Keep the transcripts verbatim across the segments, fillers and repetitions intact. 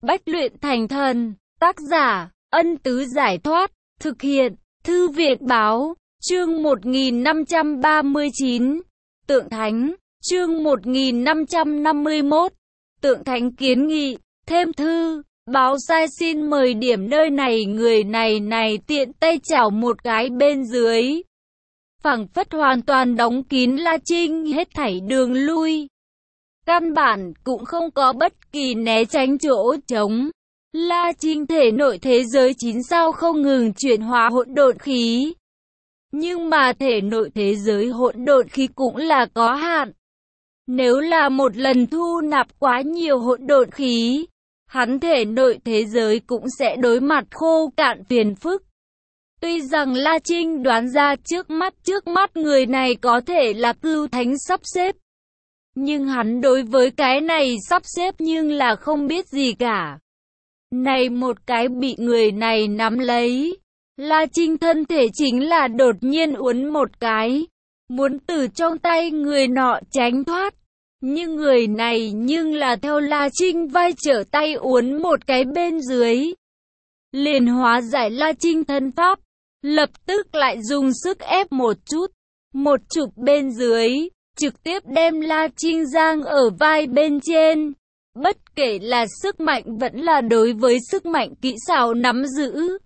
Bách luyện thành thần. Tác giả, Ân Tứ Giải Thoát. Thực hiện, Thư Viện Báo. Chương một nghìn năm trăm ba mươi chín. Tượng Thánh. Chương một nghìn năm trăm năm mươi mốt. Tượng Thánh kiến nghị. Thêm thư. Báo sai xin mời điểm nơi này, người này này tiện tay chảo một cái bên dưới. Phảng phất hoàn toàn đóng kín La Trinh hết thảy đường lui. Căn bản cũng không có bất kỳ né tránh chỗ trống. La Trinh thể nội thế giới chín sao không ngừng chuyển hóa hỗn độn khí. Nhưng mà thể nội thế giới hỗn độn khí cũng là có hạn. Nếu là một lần thu nạp quá nhiều hỗn độn khí, hắn thể nội thế giới cũng sẽ đối mặt khô cạn phiền phức. Tuy rằng La Trinh đoán ra trước mắt trước mắt người này có thể là Cưu Thánh sắp xếp, nhưng hắn đối với cái này sắp xếp nhưng là không biết gì cả. Này một cái bị người này nắm lấy, La Trinh thân thể chính là đột nhiên uốn một cái, muốn từ trong tay người nọ tránh thoát. Nhưng người này nhưng là theo La Trinh vai trở tay uốn một cái bên dưới, liền hóa giải La Trinh thân pháp, lập tức lại dùng sức ép một chút, một chụp bên dưới, trực tiếp đem La Trinh giang ở vai bên trên. Bất kể là sức mạnh vẫn là đối với sức mạnh kỹ xảo nắm giữ,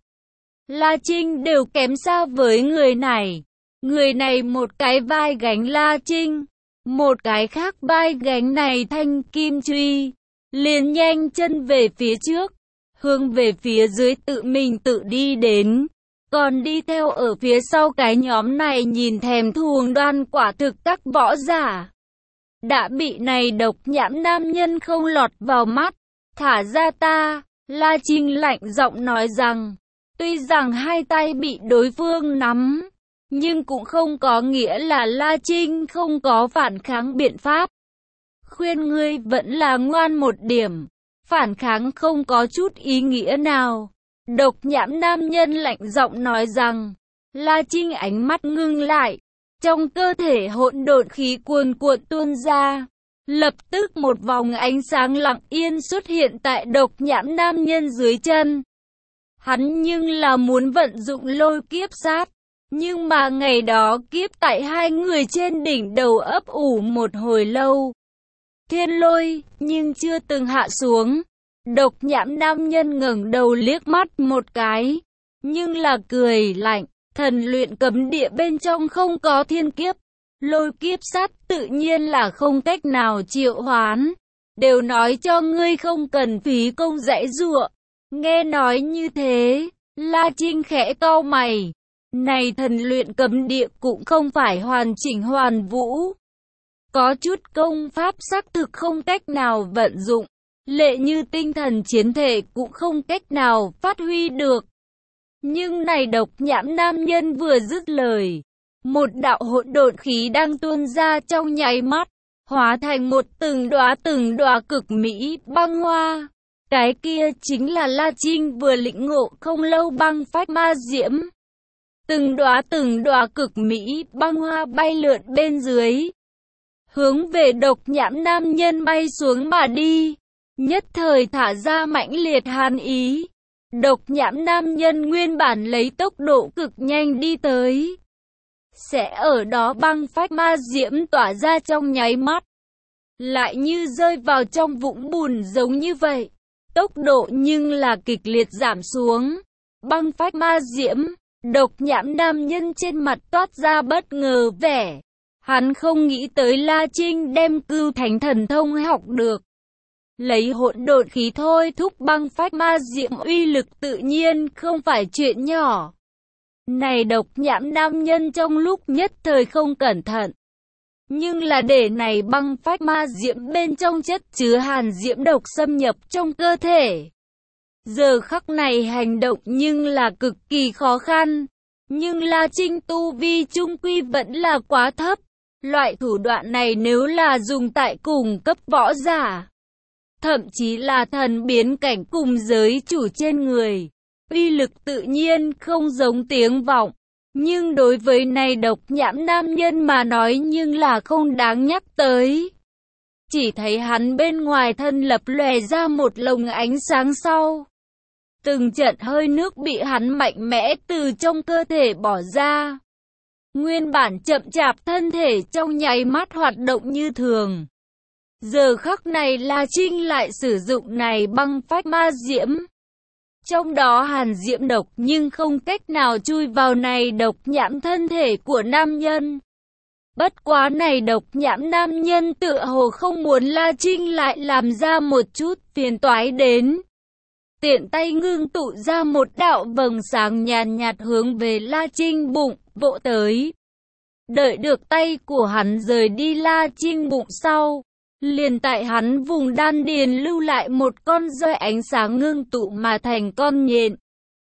La Trinh đều kém xa với người này. Người này một cái vai gánh La Trinh, một cái khác vai gánh này thanh kim truy, liền nhanh chân về phía trước, hướng về phía dưới tự mình tự đi đến. Còn đi theo ở phía sau cái nhóm này nhìn thèm thuồng đoan quả thực các võ giả đã bị này độc nhãn nam nhân không lọt vào mắt. Thả ra ta, La Trinh lạnh giọng nói rằng, tuy rằng hai tay bị đối phương nắm, nhưng cũng không có nghĩa là La Trinh không có phản kháng biện pháp. Khuyên ngươi vẫn là ngoan một điểm, phản kháng không có chút ý nghĩa nào. Độc nhãn nam nhân lạnh giọng nói rằng. La Trinh ánh mắt ngưng lại, trong cơ thể hỗn độn khí cuồn cuộn tuôn ra. Lập tức một vòng ánh sáng lặng yên xuất hiện tại độc nhãn nam nhân dưới chân. Hắn nhưng là muốn vận dụng lôi kiếp sát, nhưng mà ngày đó kiếp tại hai người trên đỉnh đầu ấp ủ một hồi lâu. Thiên lôi, nhưng chưa từng hạ xuống. Độc nhãn nam nhân ngẩng đầu liếc mắt một cái, nhưng là cười lạnh. Thần luyện cấm địa bên trong không có thiên kiếp, lôi kiếp sát tự nhiên là không cách nào triệu hoán. Đều nói cho ngươi không cần phí công giãy giụa. Nghe nói như thế, La Trinh khẽ cau mày. Này thần luyện cấm địa cũng không phải hoàn chỉnh hoàn vũ, có chút công pháp xác thực không cách nào vận dụng, lệ như tinh thần chiến thể cũng không cách nào phát huy được. Nhưng này độc nhãn nam nhân vừa dứt lời, một đạo hỗn độn khí đang tuôn ra trong nháy mắt, hóa thành một từng đóa từng đóa cực mỹ băng hoa. Cái kia chính là La Trinh vừa lĩnh ngộ không lâu băng phách ma diễm. Từng đóa từng đóa cực mỹ băng hoa bay lượn bên dưới, hướng về độc nhãn nam nhân bay xuống mà đi, nhất thời thả ra mãnh liệt hàn ý. Độc nhãn nam nhân nguyên bản lấy tốc độ cực nhanh đi tới, sẽ ở đó băng phách ma diễm tỏa ra trong nháy mắt, lại như rơi vào trong vũng bùn giống như vậy. Tốc độ nhưng là kịch liệt giảm xuống. Băng phách ma diễm, độc nhãn nam nhân trên mặt toát ra bất ngờ vẻ. Hắn không nghĩ tới La Trinh đem Cưu Thánh thần thông học được. Lấy hỗn độn khí thôi thúc băng phách ma diễm uy lực tự nhiên không phải chuyện nhỏ. Này độc nhãn nam nhân trong lúc nhất thời không cẩn thận, nhưng là để này băng phách ma diễm bên trong chất chứa hàn diễm độc xâm nhập trong cơ thể. Giờ khắc này hành động nhưng là cực kỳ khó khăn, nhưng La Trinh tu vi trung quy vẫn là quá thấp. Loại thủ đoạn này nếu là dùng tại cùng cấp võ giả, thậm chí là thần biến cảnh cùng giới chủ trên người, uy lực tự nhiên không giống tiếng vọng. Nhưng đối với này độc nhãn nam nhân mà nói nhưng là không đáng nhắc tới. chỉ thấy hắn bên ngoài thân lập lòe ra một lồng ánh sáng sau. Từng trận hơi nước bị hắn mạnh mẽ từ trong cơ thể bỏ ra. Nguyên bản chậm chạp thân thể trong nháy mắt hoạt động như thường. Giờ khắc này La Trinh lại sử dụng này băng phách ma diễm. Trong đó hàn diễm độc nhưng không cách nào chui vào này độc nhãn thân thể của nam nhân. Bất quá này độc nhãn nam nhân tựa hồ không muốn La Trinh lại làm ra một chút phiền toái đến. Tiện tay ngưng tụ ra một đạo vầng sáng nhàn nhạt hướng về La Trinh bụng, vỗ tới. Đợi được tay của hắn rời đi La Trinh bụng sau, liền tại hắn vùng đan điền lưu lại một con roi ánh sáng ngưng tụ mà thành con nhện.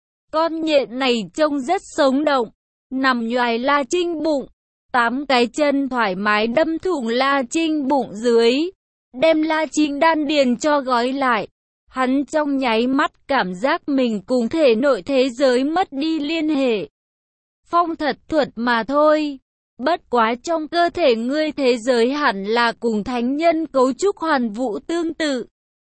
Con nhện này trông rất sống động, nằm nhoài La Trinh bụng. Tám cái chân thoải mái đâm thủng La Trinh bụng dưới, đem La Trinh đan điền cho gói lại. Hắn trong nháy mắt cảm giác mình cùng thể nội thế giới mất đi liên hệ. Phong thật thuật mà thôi. Bất quá trong cơ thể ngươi thế giới hẳn là cùng thánh nhân cấu trúc hoàn vũ tương tự.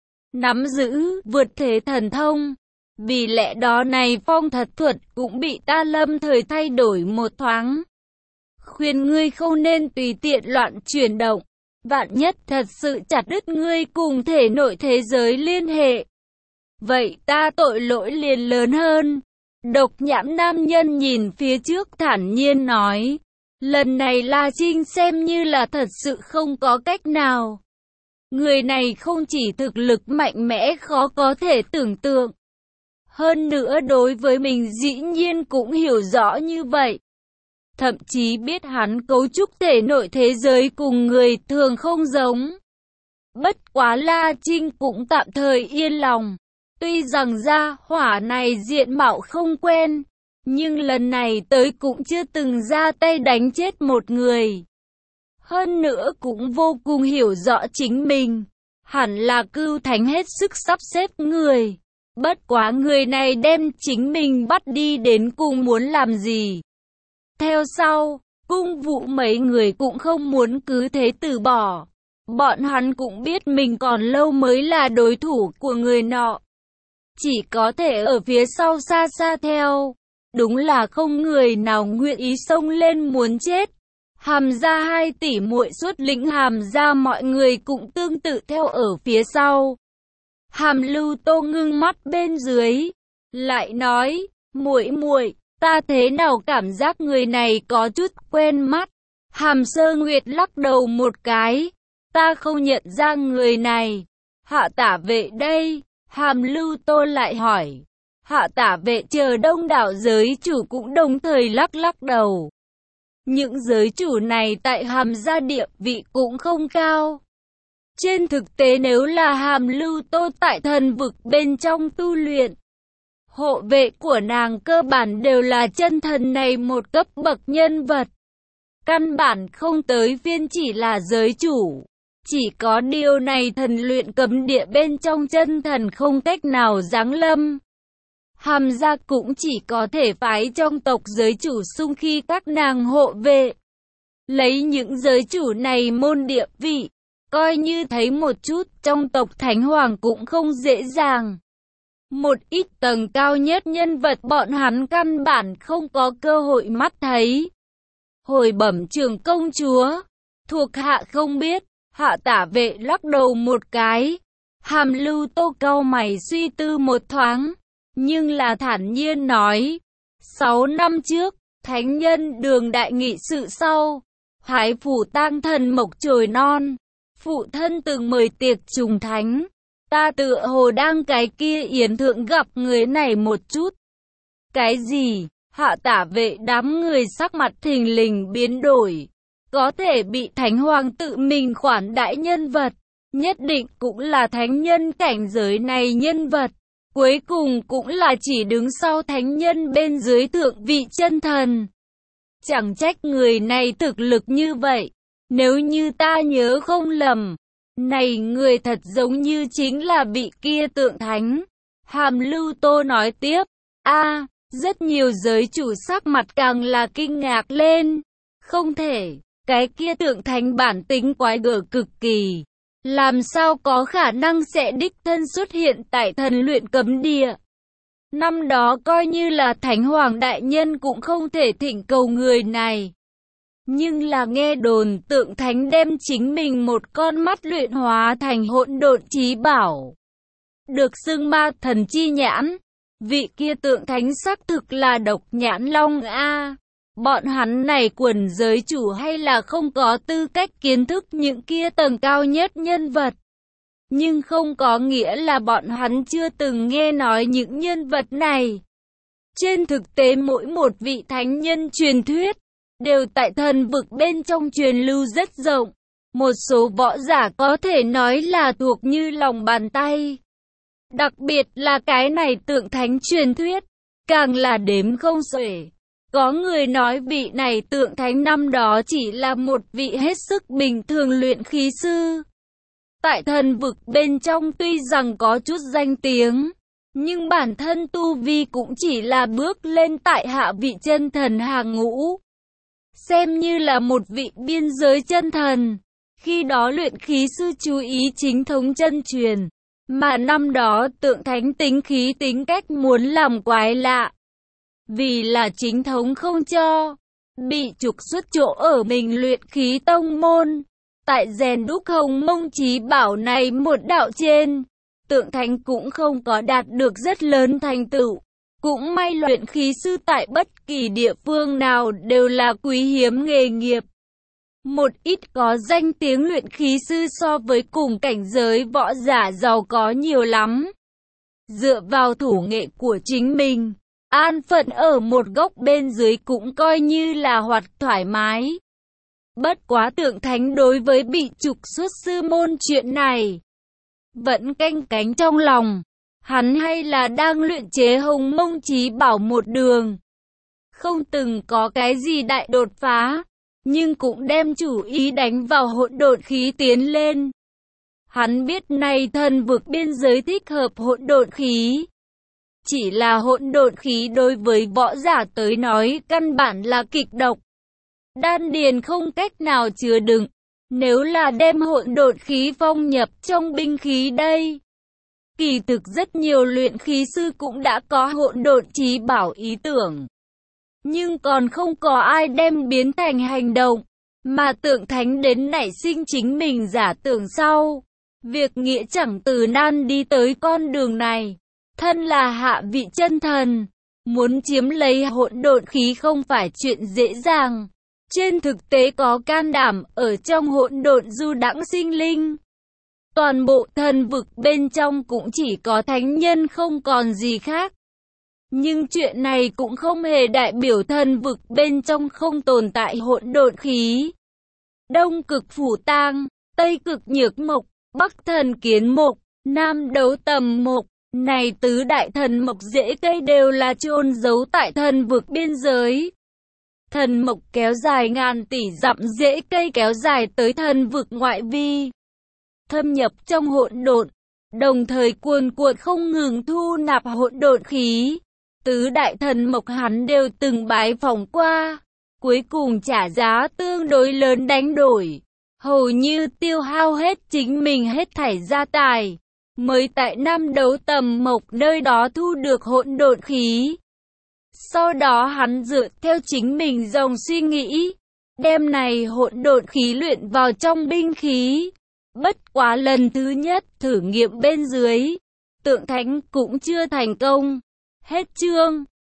Nắm giữ vượt thế thần thông. Vì lẽ đó này phong thật thuật cũng bị ta lâm thời thay đổi một thoáng. Khuyên ngươi không nên tùy tiện loạn chuyển động. Vạn nhất thật sự chặt đứt ngươi cùng thể nội thế giới liên hệ. Vậy ta tội lỗi liền lớn hơn. Độc nhãn nam nhân nhìn phía trước thản nhiên nói. Lần này La Trinh xem như là thật sự không có cách nào. Người này không chỉ thực lực mạnh mẽ khó có thể tưởng tượng. Hơn nữa đối với mình dĩ nhiên cũng hiểu rõ như vậy. Thậm chí biết hắn cấu trúc thể nội thế giới cùng người thường không giống. Bất quá La Trinh cũng tạm thời yên lòng. Tuy rằng gia hỏa này diện mạo không quen, nhưng lần này tới cũng chưa từng ra tay đánh chết một người. Hơn nữa cũng vô cùng hiểu rõ chính mình. Hẳn là cưu thánh hết sức sắp xếp người. Bất quá người này đem chính mình bắt đi đến cùng muốn làm gì. Theo sau, cung vụ mấy người cũng không muốn cứ thế từ bỏ. Bọn hắn cũng biết mình còn lâu mới là đối thủ của người nọ. Chỉ có thể ở phía sau xa xa theo. Đúng là không người nào nguyện ý xông lên muốn chết. Hàm gia hai tỷ muội xuất lĩnh Hàm gia mọi người cũng tương tự theo ở phía sau. Hàm Lưu Tô ngưng mắt bên dưới, lại nói, muội muội, ta thế nào cảm giác người này có chút quen mắt. Hàm Sơ Nguyệt lắc đầu một cái, ta không nhận ra người này. Hạ tả vệ đây, Hàm Lưu Tô lại hỏi. Hạ tả vệ chờ đông đảo giới chủ cũng đồng thời lắc lắc đầu. Những giới chủ này tại Hàm gia địa vị cũng không cao. Trên thực tế nếu là Hàm Lưu Tô tại thần vực bên trong tu luyện, hộ vệ của nàng cơ bản đều là chân thần này một cấp bậc nhân vật. Căn bản không tới phiên chỉ là giới chủ. Chỉ có điều này thần luyện cấm địa bên trong chân thần không cách nào giáng lâm. Hàm gia cũng chỉ có thể phái trong tộc giới chủ xung khi các nàng hộ vệ. Lấy những giới chủ này môn địa vị, coi như thấy một chút trong tộc Thánh Hoàng cũng không dễ dàng. Một ít tầng cao nhất nhân vật bọn hắn căn bản không có cơ hội mắt thấy. Hồi bẩm trưởng công chúa, thuộc hạ không biết. Hạ tả vệ lắc đầu một cái. Hàm Lưu Tô cau mày suy tư một thoáng, nhưng là thản nhiên nói. Sáu năm trước, thánh nhân Đường đại nghị sự sau, Thái phủ tang thần mộc chồi non, phụ thân từng mời tiệc trùng thánh. Ta tựa hồ đang cái kia yến thượng gặp người này một chút. Cái gì? Hạ tả vệ đám người sắc mặt thình lình biến đổi. Có thể bị Thánh Hoàng tự mình khoản đãi nhân vật, nhất định cũng là thánh nhân cảnh giới này nhân vật. Cuối cùng cũng là chỉ đứng sau thánh nhân bên dưới thượng vị chân thần. Chẳng trách người này thực lực như vậy. Nếu như ta nhớ không lầm, này người thật giống như chính là vị kia tượng thánh. Hàm Lưu Tô nói tiếp, a rất nhiều giới chủ sắc mặt càng là kinh ngạc lên. Không thể, cái kia tượng thánh bản tính quái gở cực kỳ. làm sao có khả năng sẽ đích thân xuất hiện tại thần luyện cấm địa. Năm đó coi như là Thánh Hoàng Đại Nhân cũng không thể thỉnh cầu người này. Nhưng là nghe đồn tượng thánh đem chính mình một con mắt luyện hóa thành hỗn độn chí bảo. Được xưng ma thần chi nhãn. Vị kia tượng thánh xác thực là độc nhãn long a. Bọn hắn này quần giới chủ hay là không có tư cách kiến thức những kia tầng cao nhất nhân vật. Nhưng không có nghĩa là bọn hắn chưa từng nghe nói những nhân vật này. Trên thực tế mỗi một vị thánh nhân truyền thuyết đều tại thần vực bên trong truyền lưu rất rộng. Một số võ giả có thể nói là thuộc như lòng bàn tay. Đặc biệt là cái này tượng thánh truyền thuyết, càng là đếm không xuể. Có người nói vị này tượng thánh năm đó chỉ là một vị hết sức bình thường luyện khí sư. Tại thần vực bên trong tuy rằng có chút danh tiếng, nhưng bản thân tu vi cũng chỉ là bước lên tại hạ vị chân thần hàng ngũ. Xem như là một vị biên giới chân thần. Khi đó luyện khí sư chú ý chính thống chân truyền. Mà năm đó tượng thánh tính khí tính cách muốn làm quái lạ. Vì là chính thống không cho, bị trục xuất chỗ ở mình luyện khí tông môn. Tại rèn đúc Hồng Mông Chí Bảo này một đạo trên, tượng thánh cũng không có đạt được rất lớn thành tựu. Cũng may luyện khí sư tại bất kỳ địa phương nào đều là quý hiếm nghề nghiệp. Một ít có danh tiếng luyện khí sư so với cùng cảnh giới võ giả giàu có nhiều lắm. Dựa vào thủ nghệ của chính mình, an phận ở một góc bên dưới cũng coi như là hoạt thoải mái. Bất quá tượng thánh đối với bị trục xuất sư môn chuyện này vẫn canh cánh trong lòng. Hắn hay là đang luyện chế Hồng Mông Chí Bảo một đường. Không từng có cái gì đại đột phá, nhưng cũng đem chủ ý đánh vào hỗn độn khí tiến lên. Hắn biết này thần vực biên giới thích hợp hỗn độn khí. Chỉ là hỗn độn khí đối với võ giả tới nói căn bản là kịch độc. Đan điền không cách nào chứa đựng. Nếu là đem hỗn độn khí phong nhập trong binh khí đây. Kỳ thực rất nhiều luyện khí sư cũng đã có hỗn độn chí bảo ý tưởng. Nhưng còn không có ai đem biến thành hành động. Mà tượng thánh đến nảy sinh chính mình giả tưởng sau. Việc nghĩa chẳng từ nan đi tới con đường này. Thân là hạ vị chân thần. Muốn chiếm lấy hỗn độn khí không phải chuyện dễ dàng. Trên thực tế có can đảm ở trong hỗn độn du đãng sinh linh. Toàn bộ thần vực bên trong cũng chỉ có thánh nhân không còn gì khác. Nhưng chuyện này cũng không hề đại biểu thần vực bên trong không tồn tại hỗn độn khí. Đông cực phủ tang, Tây cực nhược mộc, Bắc thần kiến mộc, Nam đấu tầm mộc. Này tứ đại thần mộc rễ cây đều là chôn giấu tại thần vực biên giới. Thần mộc kéo dài ngàn tỷ dặm, rễ cây kéo dài tới thần vực ngoại vi. Thâm nhập trong hỗn độn, đồng thời cuồn cuộn không ngừng thu nạp hỗn độn khí. Tứ đại thần mộc hắn đều từng bái phỏng qua, cuối cùng trả giá tương đối lớn đánh đổi, hầu như tiêu hao hết chính mình hết thảy gia tài, mới tại Nam đấu tầm mộc nơi đó thu được hỗn độn khí. Sau đó hắn dựa theo chính mình dòng suy nghĩ, đem này hỗn độn khí luyện vào trong binh khí. Bất quá lần thứ nhất thử nghiệm bên dưới, tượng thánh cũng chưa thành công. Hết chương.